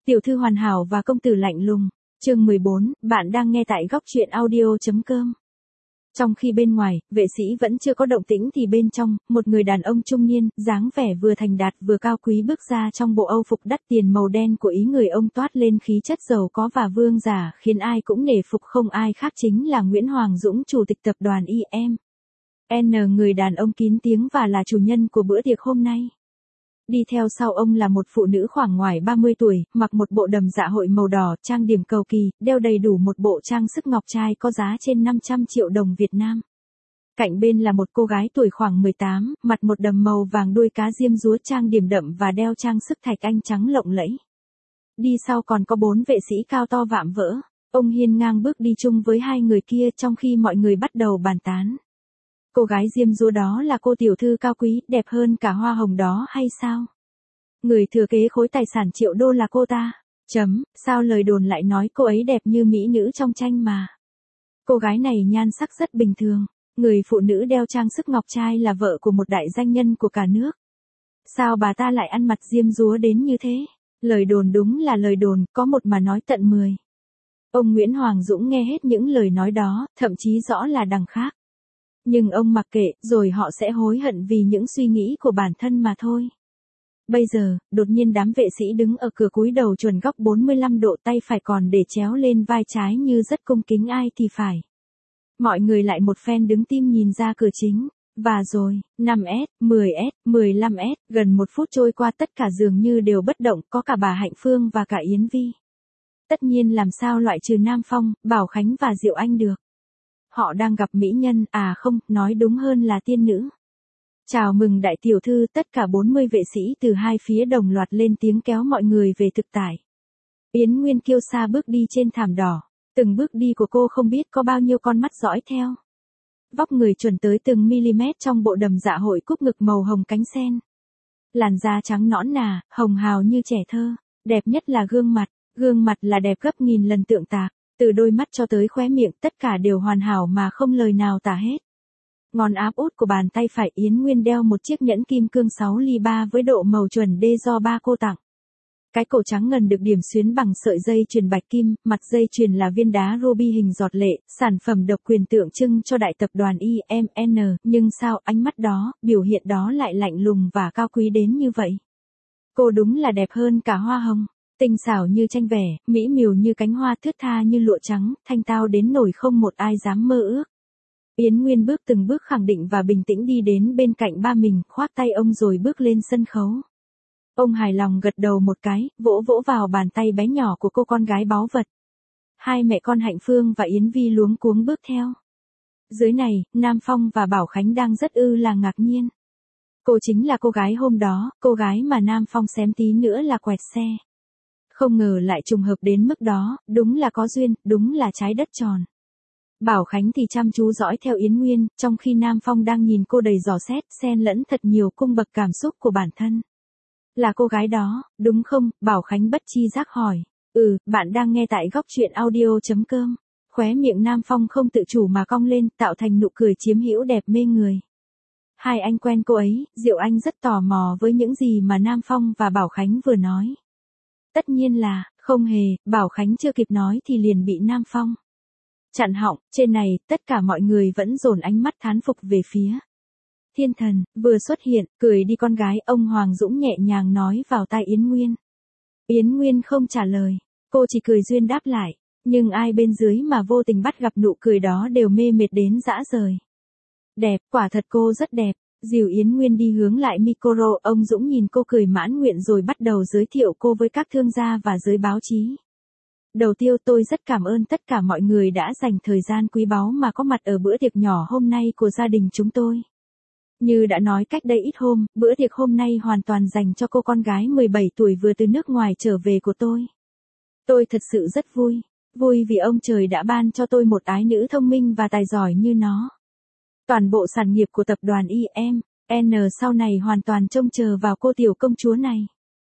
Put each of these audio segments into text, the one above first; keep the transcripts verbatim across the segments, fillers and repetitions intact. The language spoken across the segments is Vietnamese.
Tiểu thư hoàn hảo và công tử lạnh lùng. Chương mười bốn, bạn đang nghe tại góc truyện audio.com. Trong khi bên ngoài, vệ sĩ vẫn chưa có động tĩnh thì bên trong, một người đàn ông trung niên, dáng vẻ vừa thành đạt vừa cao quý bước ra trong bộ âu phục đắt tiền màu đen của ý người ông toát lên khí chất giàu có và vương giả, khiến ai cũng nể phục, không ai khác chính là Nguyễn Hoàng Dũng, chủ tịch tập đoàn i em. N. Người đàn ông kín tiếng và là chủ nhân của bữa tiệc hôm nay. Đi theo sau ông là một phụ nữ khoảng ngoài ba mươi tuổi, mặc một bộ đầm dạ hội màu đỏ, trang điểm cầu kỳ, đeo đầy đủ một bộ trang sức ngọc trai có giá trên năm trăm triệu đồng Việt Nam. Cạnh bên là một cô gái tuổi khoảng mười tám, mặt một đầm màu vàng đuôi cá diêm dúa, trang điểm đậm và đeo trang sức thạch anh trắng lộng lẫy. Đi sau còn có bốn vệ sĩ cao to vạm vỡ. Ông hiên ngang bước đi chung với hai người kia trong khi mọi người bắt đầu bàn tán. Cô gái diêm dúa đó là cô tiểu thư cao quý, đẹp hơn cả hoa hồng đó hay sao? Người thừa kế khối tài sản triệu đô là cô ta. Chấm, sao lời đồn lại nói cô ấy đẹp như mỹ nữ trong tranh mà. Cô gái này nhan sắc rất bình thường. Người phụ nữ đeo trang sức ngọc trai là vợ của một đại danh nhân của cả nước. Sao bà ta lại ăn mặc diêm dúa đến như thế? Lời đồn đúng là lời đồn, có một mà nói tận mười. Ông Nguyễn Hoàng Dũng nghe hết những lời nói đó, thậm chí rõ là đằng khác. Nhưng ông mặc kệ, rồi họ sẽ hối hận vì những suy nghĩ của bản thân mà thôi. Bây giờ, đột nhiên đám vệ sĩ đứng ở cửa cúi đầu chuẩn góc bốn mươi lăm độ, tay phải còn để chéo lên vai trái như rất cung kính ai thì phải. Mọi người lại một phen đứng tim nhìn ra cửa chính. Và rồi, năm S, mười S, mười lăm S, gần một phút trôi qua tất cả dường như đều bất động, có cả bà Hạnh Phương và cả Yến Vi. Tất nhiên làm sao loại trừ Nam Phong, Bảo Khánh và Diệu Anh được. Họ đang gặp mỹ nhân, à không, nói đúng hơn là tiên nữ. Chào mừng đại tiểu thư, tất cả bốn mươi vệ sĩ từ hai phía đồng loạt lên tiếng kéo mọi người về thực tại. Yến Nguyên kiêu sa bước đi trên thảm đỏ, từng bước đi của cô không biết có bao nhiêu con mắt dõi theo. Vóc người chuẩn tới từng mm trong bộ đầm dạ hội cúp ngực màu hồng cánh sen. Làn da trắng nõn nà, hồng hào như trẻ thơ, đẹp nhất là gương mặt, gương mặt là đẹp gấp nghìn lần tượng tạc. Từ đôi mắt cho tới khóe miệng tất cả đều hoàn hảo mà không lời nào tả hết. Ngón áp út của bàn tay phải Yến Nguyên đeo một chiếc nhẫn kim cương sáu ly ba với độ màu chuẩn đê do ba cô tặng. Cái cổ trắng ngần được điểm xuyến bằng sợi dây chuyền bạch kim, mặt dây chuyền là viên đá ruby hình giọt lệ, sản phẩm độc quyền tượng trưng cho đại tập đoàn i em en, nhưng sao ánh mắt đó, biểu hiện đó lại lạnh lùng và cao quý đến như vậy? Cô đúng là đẹp hơn cả hoa hồng. Tinh xảo như tranh vẽ, mỹ miều như cánh hoa, thướt tha như lụa trắng, thanh tao đến nỗi không một ai dám mơ ước. Yến Nguyên bước từng bước khẳng định và bình tĩnh đi đến bên cạnh ba mình, khoác tay ông rồi bước lên sân khấu. Ông hài lòng gật đầu một cái, vỗ vỗ vào bàn tay bé nhỏ của cô con gái báu vật. Hai mẹ con Hạnh Phương và Yến Vi luống cuống bước theo. Dưới này, Nam Phong và Bảo Khánh đang rất ư là ngạc nhiên. Cô chính là cô gái hôm đó, cô gái mà Nam Phong xém tí nữa là quẹt xe. Không ngờ lại trùng hợp đến mức đó, đúng là có duyên, đúng là trái đất tròn. Bảo Khánh thì chăm chú dõi theo Yến Nguyên, trong khi Nam Phong đang nhìn cô đầy dò xét, xen lẫn thật nhiều cung bậc cảm xúc của bản thân. Là cô gái đó, đúng không? Bảo Khánh bất chi giác hỏi. Ừ, bạn đang nghe tại góc truyện audio.com. Khóe miệng Nam Phong không tự chủ mà cong lên, tạo thành nụ cười chiếm hữu đẹp mê người. Hai anh quen cô ấy, Diệu Anh rất tò mò với những gì mà Nam Phong và Bảo Khánh vừa nói. Tất nhiên là, không hề, Bảo Khánh chưa kịp nói thì liền bị Nam Phong chặn họng. Trên này, tất cả mọi người vẫn dồn ánh mắt thán phục về phía thiên thần, vừa xuất hiện, cười đi con gái, ông Hoàng Dũng nhẹ nhàng nói vào tai Yến Nguyên. Yến Nguyên không trả lời, cô chỉ cười duyên đáp lại, nhưng ai bên dưới mà vô tình bắt gặp nụ cười đó đều mê mệt đến dã rời. Đẹp, quả thật cô rất đẹp. Dìu Yến Nguyên đi hướng lại micro, ông Dũng nhìn cô cười mãn nguyện rồi bắt đầu giới thiệu cô với các thương gia và giới báo chí. Đầu tiên tôi rất cảm ơn tất cả mọi người đã dành thời gian quý báu mà có mặt ở bữa tiệc nhỏ hôm nay của gia đình chúng tôi. Như đã nói cách đây ít hôm, bữa tiệc hôm nay hoàn toàn dành cho cô con gái mười bảy tuổi vừa từ nước ngoài trở về của tôi. Tôi thật sự rất vui, vui vì ông trời đã ban cho tôi một ái nữ thông minh và tài giỏi như nó. Toàn bộ sản nghiệp của tập đoàn i em en sau này hoàn toàn trông chờ vào cô tiểu công chúa này.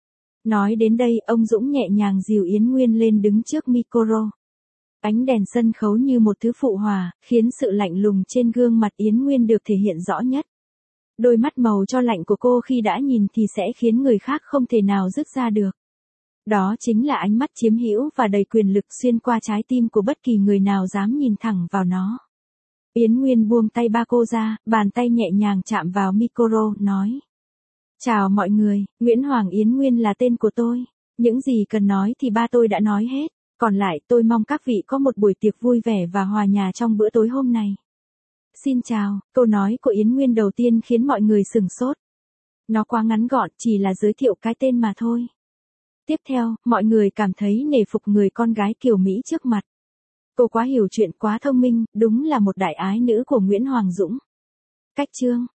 Nói đến đây, ông Dũng nhẹ nhàng dìu Yến Nguyên lên đứng trước micro. Ánh đèn sân khấu như một thứ phụ hòa, khiến sự lạnh lùng trên gương mặt Yến Nguyên được thể hiện rõ nhất. Đôi mắt màu cho lạnh của cô khi đã nhìn thì sẽ khiến người khác không thể nào dứt ra được. Đó chính là ánh mắt chiếm hữu và đầy quyền lực xuyên qua trái tim của bất kỳ người nào dám nhìn thẳng vào nó. Yến Nguyên buông tay ba cô ra, bàn tay nhẹ nhàng chạm vào micro, nói. Chào mọi người, Nguyễn Hoàng Yến Nguyên là tên của tôi. Những gì cần nói thì ba tôi đã nói hết. Còn lại tôi mong các vị có một buổi tiệc vui vẻ và hòa nhà trong bữa tối hôm nay. Xin chào, câu nói của Yến Nguyên đầu tiên khiến mọi người sửng sốt. Nó quá ngắn gọn, chỉ là giới thiệu cái tên mà thôi. Tiếp theo, mọi người cảm thấy nể phục người con gái kiều Mỹ trước mặt. Cô quá hiểu chuyện, quá thông minh, đúng là một đại ái nữ của Nguyễn Hoàng Dũng. Cách chương